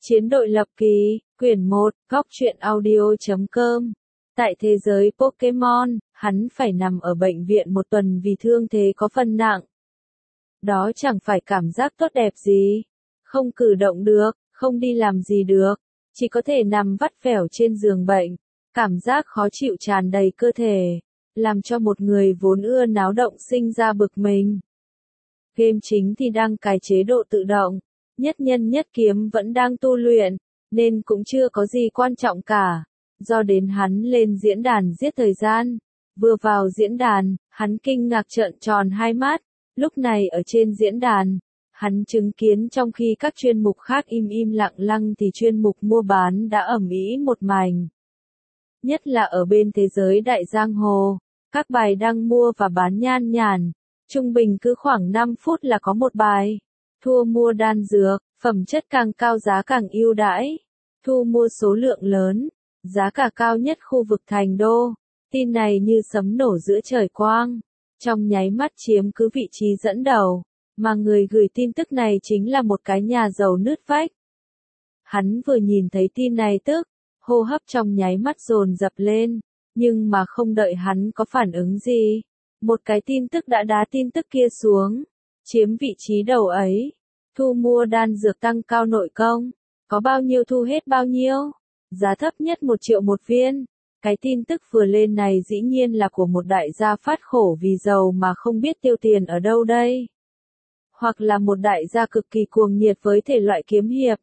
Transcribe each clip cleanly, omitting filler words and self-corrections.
Chiến đội lập kỳ, quyển 1, góc truyện audio.com. Tại thế giới Pokemon, hắn phải nằm ở bệnh viện một tuần vì thương thế có phần nặng. Đó chẳng phải cảm giác tốt đẹp gì. Không cử động được, không đi làm gì được, chỉ có thể nằm vắt vẻo trên giường bệnh. Cảm giác khó chịu tràn đầy cơ thể, làm cho một người vốn ưa náo động sinh ra bực mình. Game chính thì đang cài chế độ tự động, nhất nhân nhất kiếm vẫn đang tu luyện, nên cũng chưa có gì quan trọng cả. Do đến hắn lên diễn đàn giết thời gian, vừa vào diễn đàn, hắn kinh ngạc trợn tròn hai mắt. Lúc này ở trên diễn đàn, hắn chứng kiến trong khi các chuyên mục khác im lặng lăng thì chuyên mục mua bán đã ầm ĩ một mảnh. Nhất là ở bên thế giới đại giang hồ, các bài đăng mua và bán nhan nhản, trung bình cứ khoảng 5 phút là có một bài. Thu mua đan dược, phẩm chất càng cao giá càng ưu đãi. Thu mua số lượng lớn, giá cả cao nhất khu vực thành đô. Tin này như sấm nổ giữa trời quang, trong nháy mắt chiếm cứ vị trí dẫn đầu, mà người gửi tin tức này chính là một cái nhà giàu nứt vách. Hắn vừa nhìn thấy tin này tức, hô hấp trong nháy mắt dồn dập lên, nhưng mà không đợi hắn có phản ứng gì, một cái tin tức đã đá tin tức kia xuống, chiếm vị trí đầu ấy. Thu mua đan dược tăng cao nội công, có bao nhiêu thu hết bao nhiêu, giá thấp nhất 1 triệu một viên. Cái tin tức vừa lên này dĩ nhiên là của một đại gia phát khổ vì giàu mà không biết tiêu tiền ở đâu đây. Hoặc là một đại gia cực kỳ cuồng nhiệt với thể loại kiếm hiệp.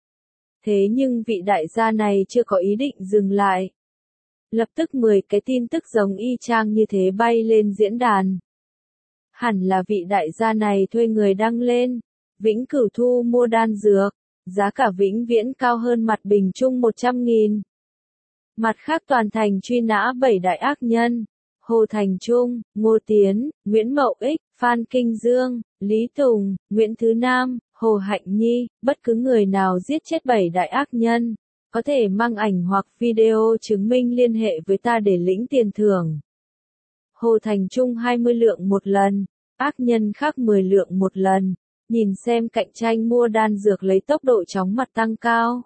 Thế nhưng vị đại gia này chưa có ý định dừng lại. Lập tức 10 cái tin tức giống y chang như thế bay lên diễn đàn. Hẳn là vị đại gia này thuê người đăng lên. Vĩnh cửu thu mua đan dược, giá cả vĩnh viễn cao hơn mặt bình trung 100.000. Mặt khác toàn thành truy nã 7 đại ác nhân, Hồ Thành Trung, Ngô Tiến, Nguyễn Mậu Ích, Phan Kinh Dương, Lý Tùng, Nguyễn Thứ Nam, Hồ Hạnh Nhi, bất cứ người nào giết chết 7 đại ác nhân, có thể mang ảnh hoặc video chứng minh liên hệ với ta để lĩnh tiền thưởng. Hồ Thành Trung 20 lượng một lần, ác nhân khác 10 lượng một lần. Nhìn xem cạnh tranh mua đan dược lấy tốc độ chóng mặt tăng cao.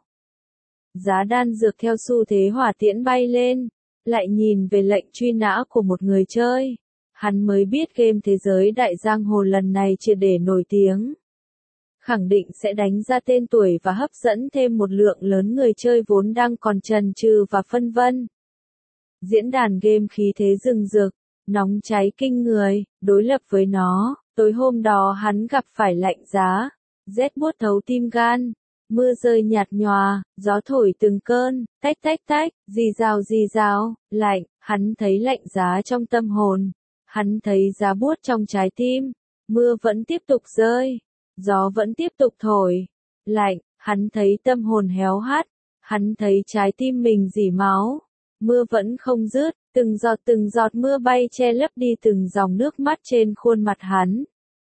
Giá đan dược theo xu thế hỏa tiễn bay lên, lại nhìn về lệnh truy nã của một người chơi. Hắn mới biết game thế giới đại giang hồ lần này triệt để nổi tiếng. Khẳng định sẽ đánh ra tên tuổi và hấp dẫn thêm một lượng lớn người chơi vốn đang còn chần chừ và phân vân. Diễn đàn game khí thế rừng rực, nóng cháy kinh người, đối lập với nó. Tối hôm đó hắn gặp phải lạnh giá, rét buốt thấu tim gan, mưa rơi nhạt nhòa, gió thổi từng cơn, tách tách tách, rì rào, lạnh, hắn thấy lạnh giá trong tâm hồn, hắn thấy giá buốt trong trái tim, mưa vẫn tiếp tục rơi, gió vẫn tiếp tục thổi, lạnh, hắn thấy tâm hồn héo hắt, hắn thấy trái tim mình rỉ máu, mưa vẫn không dứt. Từng giọt mưa bay che lấp đi từng dòng nước mắt trên khuôn mặt hắn.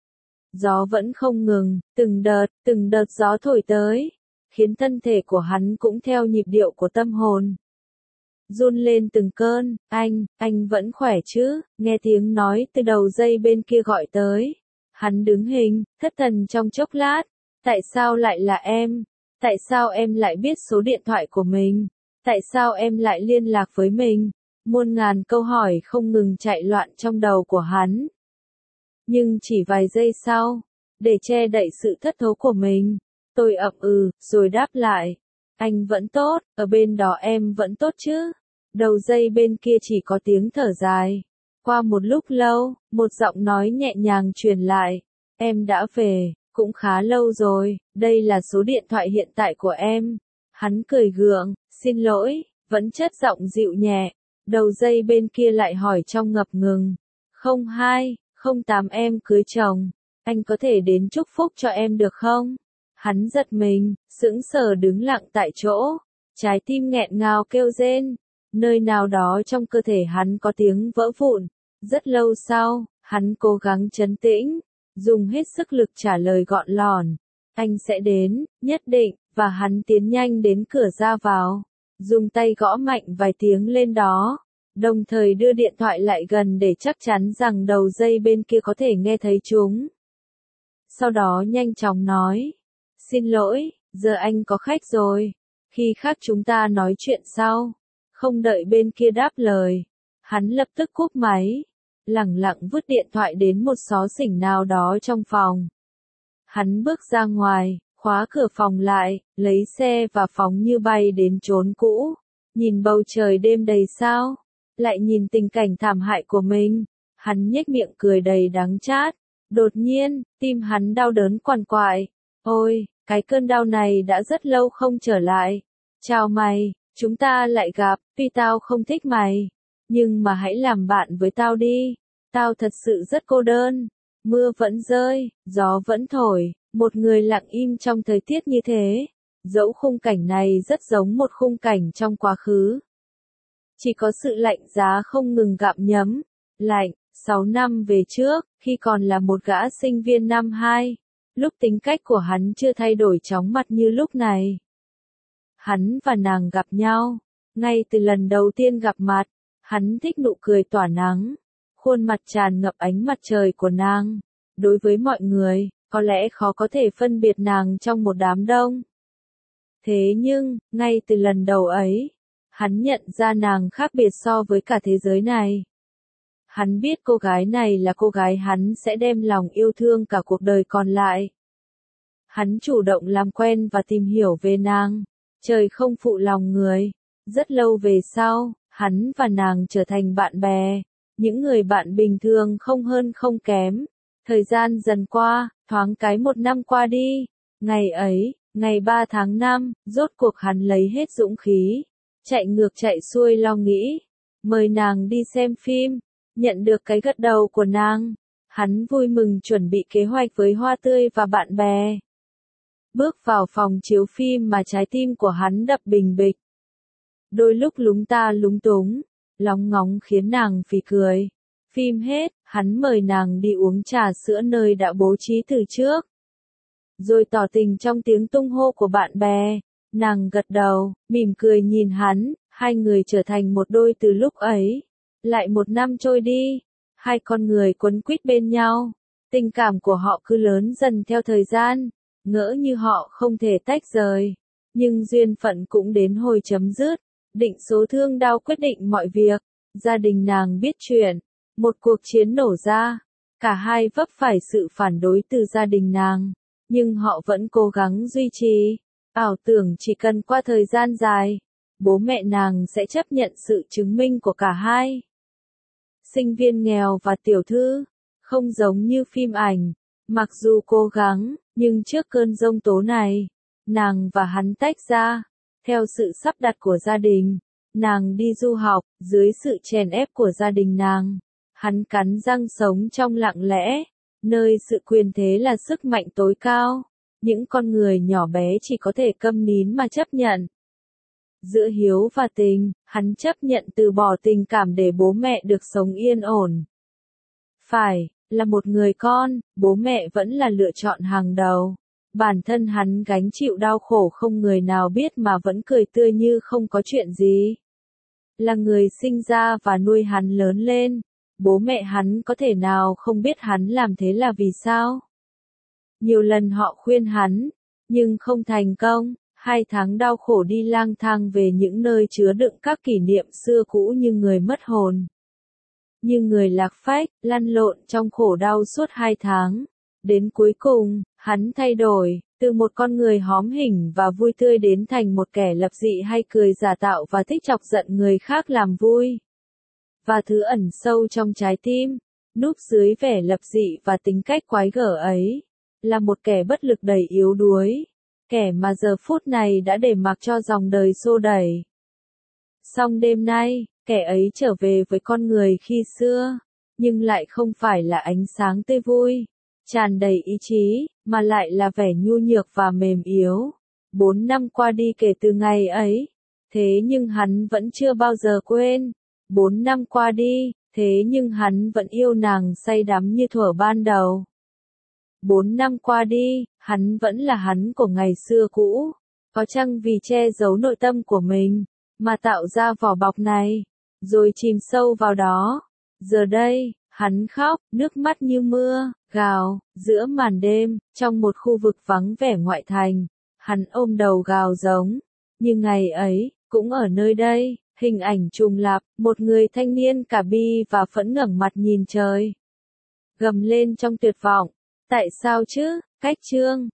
Gió vẫn không ngừng, từng đợt gió thổi tới, khiến thân thể của hắn cũng theo nhịp điệu của tâm hồn. Run lên từng cơn, anh vẫn khỏe chứ, nghe tiếng nói từ đầu dây bên kia gọi tới. Hắn đứng hình, thất thần trong chốc lát, tại sao lại là em? Tại sao em lại biết số điện thoại của mình? Tại sao em lại liên lạc với mình? Muôn ngàn câu hỏi không ngừng chạy loạn trong đầu của hắn. Nhưng chỉ vài giây sau, để che đậy sự thất thố của mình, tôi ậm rồi đáp lại. Anh vẫn tốt, ở bên đó em vẫn tốt chứ? Đầu dây bên kia chỉ có tiếng thở dài. Qua một lúc lâu, một giọng nói nhẹ nhàng truyền lại. Em đã về, cũng khá lâu rồi, đây là số điện thoại hiện tại của em. Hắn cười gượng, xin lỗi, vẫn chất giọng dịu nhẹ. Đầu dây bên kia lại hỏi trong ngập ngừng. 0208 em cưới chồng, anh có thể đến chúc phúc cho em được không? Hắn giật mình, sững sờ đứng lặng tại chỗ, trái tim nghẹn ngào kêu rên, nơi nào đó trong cơ thể hắn có tiếng vỡ vụn. Rất lâu sau, hắn cố gắng trấn tĩnh, dùng hết sức lực trả lời gọn lỏn. Anh sẽ đến, nhất định, và hắn tiến nhanh đến cửa ra vào. Dùng tay gõ mạnh vài tiếng lên đó, đồng thời đưa điện thoại lại gần để chắc chắn rằng đầu dây bên kia có thể nghe thấy chúng. Sau đó nhanh chóng nói, xin lỗi, giờ anh có khách rồi. Khi khác chúng ta nói chuyện sau. Không đợi bên kia đáp lời. Hắn lập tức cúp máy. Lẳng lặng vứt điện thoại đến một xó xỉnh nào đó trong phòng. Hắn bước ra ngoài, khóa cửa phòng lại, lấy xe và phóng như bay đến chốn cũ. Nhìn bầu trời đêm đầy sao. Lại nhìn tình cảnh thảm hại của mình. Hắn nhếch miệng cười đầy đắng chát. Đột nhiên, tim hắn đau đớn quằn quại. Ôi, cái cơn đau này đã rất lâu không trở lại. Chào mày, chúng ta lại gặp, tuy tao không thích mày. Nhưng mà hãy làm bạn với tao đi. Tao thật sự rất cô đơn. Mưa vẫn rơi, gió vẫn thổi, một người lặng im trong thời tiết như thế. Dẫu khung cảnh này rất giống một khung cảnh trong quá khứ. Chỉ có sự lạnh giá không ngừng gặm nhấm. Lạnh, 6 năm về trước, khi còn là một gã sinh viên năm 2, lúc tính cách của hắn chưa thay đổi chóng mặt như lúc này. Hắn và nàng gặp nhau, ngay từ lần đầu tiên gặp mặt, hắn thích nụ cười tỏa nắng, khuôn mặt tràn ngập ánh mặt trời của nàng. Đối với mọi người, có lẽ khó có thể phân biệt nàng trong một đám đông. Thế nhưng, ngay từ lần đầu ấy, hắn nhận ra nàng khác biệt so với cả thế giới này. Hắn biết cô gái này là cô gái hắn sẽ đem lòng yêu thương cả cuộc đời còn lại. Hắn chủ động làm quen và tìm hiểu về nàng. Trời không phụ lòng người. Rất lâu về sau, hắn và nàng trở thành bạn bè. Những người bạn bình thường không hơn không kém. Thời gian dần qua, thoáng cái 1 năm qua đi. Ngày ấy, ngày 3 tháng 5, rốt cuộc hắn lấy hết dũng khí. Chạy ngược chạy xuôi lo nghĩ. Mời nàng đi xem phim. Nhận được cái gật đầu của nàng, hắn vui mừng chuẩn bị kế hoạch với hoa tươi và bạn bè. Bước vào phòng chiếu phim mà trái tim của hắn đập bình bịch. Đôi lúc lúng ta lúng túng, lóng ngóng khiến nàng phì cười. Phim hết, hắn mời nàng đi uống trà sữa nơi đã bố trí từ trước. Rồi tỏ tình trong tiếng tung hô của bạn bè. Nàng gật đầu, mỉm cười nhìn hắn, hai người trở thành một đôi từ lúc ấy. Lại 1 năm trôi đi, hai con người quấn quýt bên nhau, tình cảm của họ cứ lớn dần theo thời gian, ngỡ như họ không thể tách rời. Nhưng duyên phận cũng đến hồi chấm dứt, định số thương đau quyết định mọi việc, gia đình nàng biết chuyện, một cuộc chiến nổ ra, cả hai vấp phải sự phản đối từ gia đình nàng, nhưng họ vẫn cố gắng duy trì, ảo tưởng chỉ cần qua thời gian dài, bố mẹ nàng sẽ chấp nhận sự chứng minh của cả hai. Sinh viên nghèo và tiểu thư, không giống như phim ảnh, mặc dù cố gắng, nhưng trước cơn giông tố này, nàng và hắn tách ra, theo sự sắp đặt của gia đình, nàng đi du học, dưới sự chèn ép của gia đình nàng, hắn cắn răng sống trong lặng lẽ, nơi sự quyền thế là sức mạnh tối cao, những con người nhỏ bé chỉ có thể câm nín mà chấp nhận. Giữa hiếu và tình, hắn chấp nhận từ bỏ tình cảm để bố mẹ được sống yên ổn. Phải, là một người con, bố mẹ vẫn là lựa chọn hàng đầu. Bản thân hắn gánh chịu đau khổ không người nào biết mà vẫn cười tươi như không có chuyện gì. Là người sinh ra và nuôi hắn lớn lên, bố mẹ hắn có thể nào không biết hắn làm thế là vì sao? Nhiều lần họ khuyên hắn, nhưng không thành công. 2 tháng đau khổ đi lang thang về những nơi chứa đựng các kỷ niệm xưa cũ như người mất hồn. Như người lạc phách, lăn lộn trong khổ đau suốt 2 tháng. Đến cuối cùng, hắn thay đổi, từ một con người hóm hỉnh và vui tươi đến thành một kẻ lập dị hay cười giả tạo và thích chọc giận người khác làm vui. Và thứ ẩn sâu trong trái tim, núp dưới vẻ lập dị và tính cách quái gở ấy, là một kẻ bất lực đầy yếu đuối. Kẻ mà giờ phút này đã để mặc cho dòng đời xô đẩy. Song đêm nay, kẻ ấy trở về với con người khi xưa, nhưng lại không phải là ánh sáng tươi vui, tràn đầy ý chí, mà lại là vẻ nhu nhược và mềm yếu. 4 năm qua đi kể từ ngày ấy, thế nhưng hắn vẫn chưa bao giờ quên. 4 năm qua đi, thế nhưng hắn vẫn yêu nàng say đắm như thuở ban đầu. 4 năm qua đi, hắn vẫn là hắn của ngày xưa cũ. Có chăng vì che giấu nội tâm của mình, mà tạo ra vỏ bọc này, rồi chìm sâu vào đó. Giờ đây, hắn khóc, nước mắt như mưa, gào, giữa màn đêm, trong một khu vực vắng vẻ ngoại thành. Hắn ôm đầu gào giống. Nhưng ngày ấy, cũng ở nơi đây, hình ảnh trùng lặp, một người thanh niên cả bi và phẫn ngẩng mặt nhìn trời. Gầm lên trong tuyệt vọng. Tại sao chứ, Cách Trương?